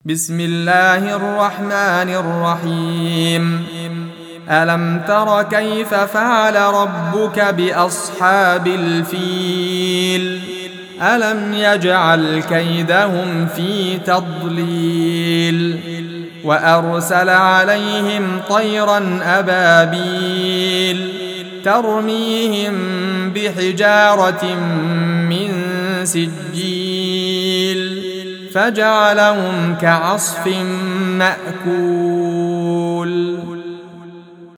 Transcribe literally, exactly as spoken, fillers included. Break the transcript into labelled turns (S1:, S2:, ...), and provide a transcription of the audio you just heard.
S1: بسم الله الرحمن الرحيم. ألم تر كيف فعل ربك بأصحاب الفيل؟ ألم يجعل كيدهم في تضليل وأرسل عليهم طيرا أبابيل ترميهم بحجارة من سجيل فجعلهم كعصف مأكول.